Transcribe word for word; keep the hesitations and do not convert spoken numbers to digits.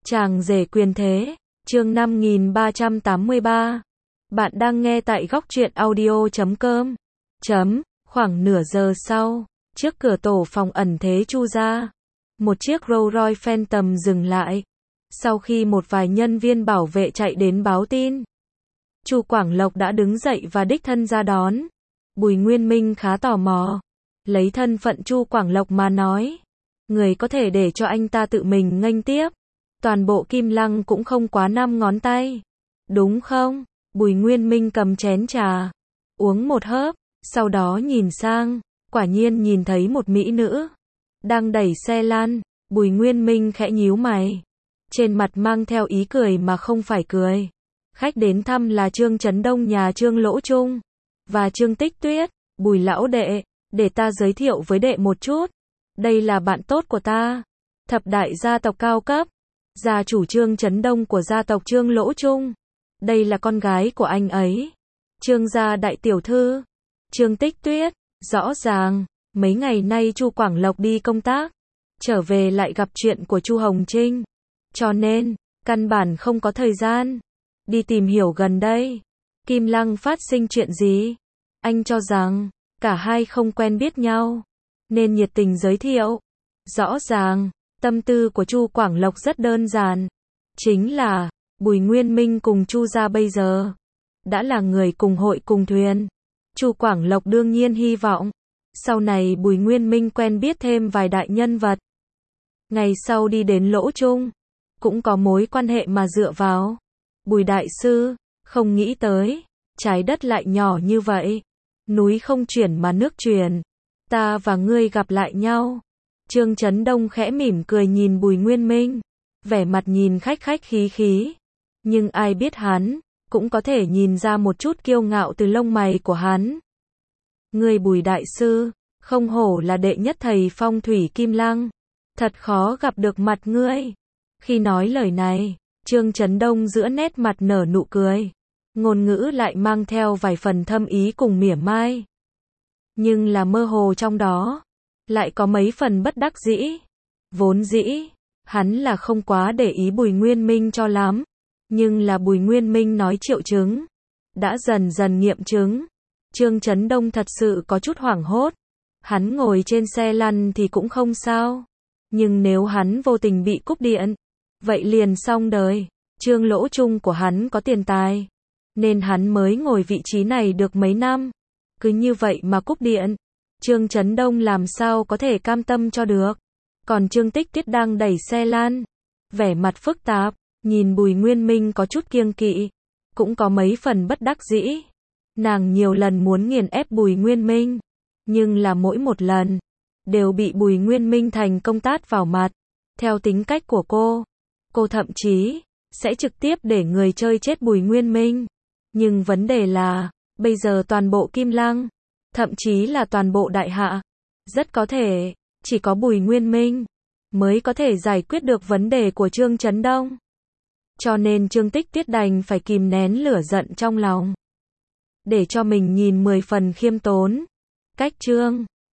Chàng rể quyền thế, chương năm nghìn ba trăm tám mươi ba. Bạn đang nghe tại góc truyện audio chấm com. Chấm, khoảng nửa giờ sau, trước cửa tổ phòng ẩn thế Chu gia, một chiếc Rolls Royce Phantom dừng lại. Sau khi một vài nhân viên bảo vệ chạy đến báo tin, Chu Quảng Lộc đã đứng dậy và đích thân ra đón. Bùi Nguyên Minh khá tò mò, lấy thân phận Chu Quảng Lộc mà nói, người có thể để cho anh ta tự mình nghênh tiếp. Toàn bộ Kim Lăng cũng không quá năm ngón tay, đúng không? Bùi Nguyên Minh cầm chén trà, uống một hớp, sau đó nhìn sang, quả nhiên nhìn thấy một mỹ nữ đang đẩy xe lăn. Bùi Nguyên Minh khẽ nhíu mày, trên mặt mang theo ý cười mà không phải cười. Khách đến thăm là Trương Chấn Đông nhà Trương Lỗ Trung và Trương Tích Tuyết. Bùi lão đệ, để ta giới thiệu với đệ một chút, đây là bạn tốt của ta, thập đại gia tộc cao cấp, gia chủ Trương Chấn Đông của gia tộc Trương Lỗ Trung. Đây là con gái của anh ấy, Trương gia đại tiểu thư, Trương Tích Tuyết. Rõ ràng, mấy ngày nay Chu Quảng Lộc đi công tác, trở về lại gặp chuyện của Chu Hồng Trinh, cho nên, căn bản không có thời gian đi tìm hiểu gần đây Kim Lăng phát sinh chuyện gì. Anh cho rằng, cả hai không quen biết nhau, nên nhiệt tình giới thiệu. Rõ ràng, tâm tư của Chu Quảng Lộc rất đơn giản, chính là, Bùi Nguyên Minh cùng Chu gia bây giờ đã là người cùng hội cùng thuyền. Chu Quảng Lộc đương nhiên hy vọng, sau này Bùi Nguyên Minh quen biết thêm vài đại nhân vật. Ngày sau đi đến Lỗ Trung, cũng có mối quan hệ mà dựa vào. Bùi đại sư, không nghĩ tới, trái đất lại nhỏ như vậy. Núi không chuyển mà nước chuyển. Ta và ngươi gặp lại nhau. Trương Chấn Đông khẽ mỉm cười nhìn Bùi Nguyên Minh, vẻ mặt nhìn khách khách khí khí. Nhưng ai biết hắn, cũng có thể nhìn ra một chút kiêu ngạo từ lông mày của hắn. Ngươi Bùi đại sư, không hổ là đệ nhất thầy phong thủy Kim Lăng. Thật khó gặp được mặt ngươi. Khi nói lời này, Trương Chấn Đông giữa nét mặt nở nụ cười, ngôn ngữ lại mang theo vài phần thâm ý cùng mỉa mai. Nhưng là mơ hồ trong đó, lại có mấy phần bất đắc dĩ. Vốn dĩ, hắn là không quá để ý Bùi Nguyên Minh cho lắm. Nhưng là Bùi Nguyên Minh nói triệu chứng, đã dần dần nghiệm chứng. Trương Chấn Đông thật sự có chút hoảng hốt. Hắn ngồi trên xe lăn thì cũng không sao. Nhưng nếu hắn vô tình bị cúp điện, vậy liền xong đời. Trương Lỗ Trung của hắn có tiền tài, nên hắn mới ngồi vị trí này được mấy năm. Cứ như vậy mà cúp điện, Trương Chấn Đông làm sao có thể cam tâm cho được. Còn Trương Tích Tuyết đang đẩy xe lăn, vẻ mặt phức tạp, nhìn Bùi Nguyên Minh có chút kiêng kỵ, cũng có mấy phần bất đắc dĩ. Nàng nhiều lần muốn nghiền ép Bùi Nguyên Minh, nhưng là mỗi một lần đều bị Bùi Nguyên Minh thành công tát vào mặt. Theo tính cách của cô, cô thậm chí sẽ trực tiếp để người chơi chết Bùi Nguyên Minh. Nhưng vấn đề là, bây giờ toàn bộ Kim Lăng, thậm chí là toàn bộ Đại Hạ, rất có thể chỉ có Bùi Nguyên Minh mới có thể giải quyết được vấn đề của Trương Chấn Đông. Cho nên Trương Tích Tuyết đành phải kìm nén lửa giận trong lòng, để cho mình nhìn mười phần khiêm tốn. Cách Trương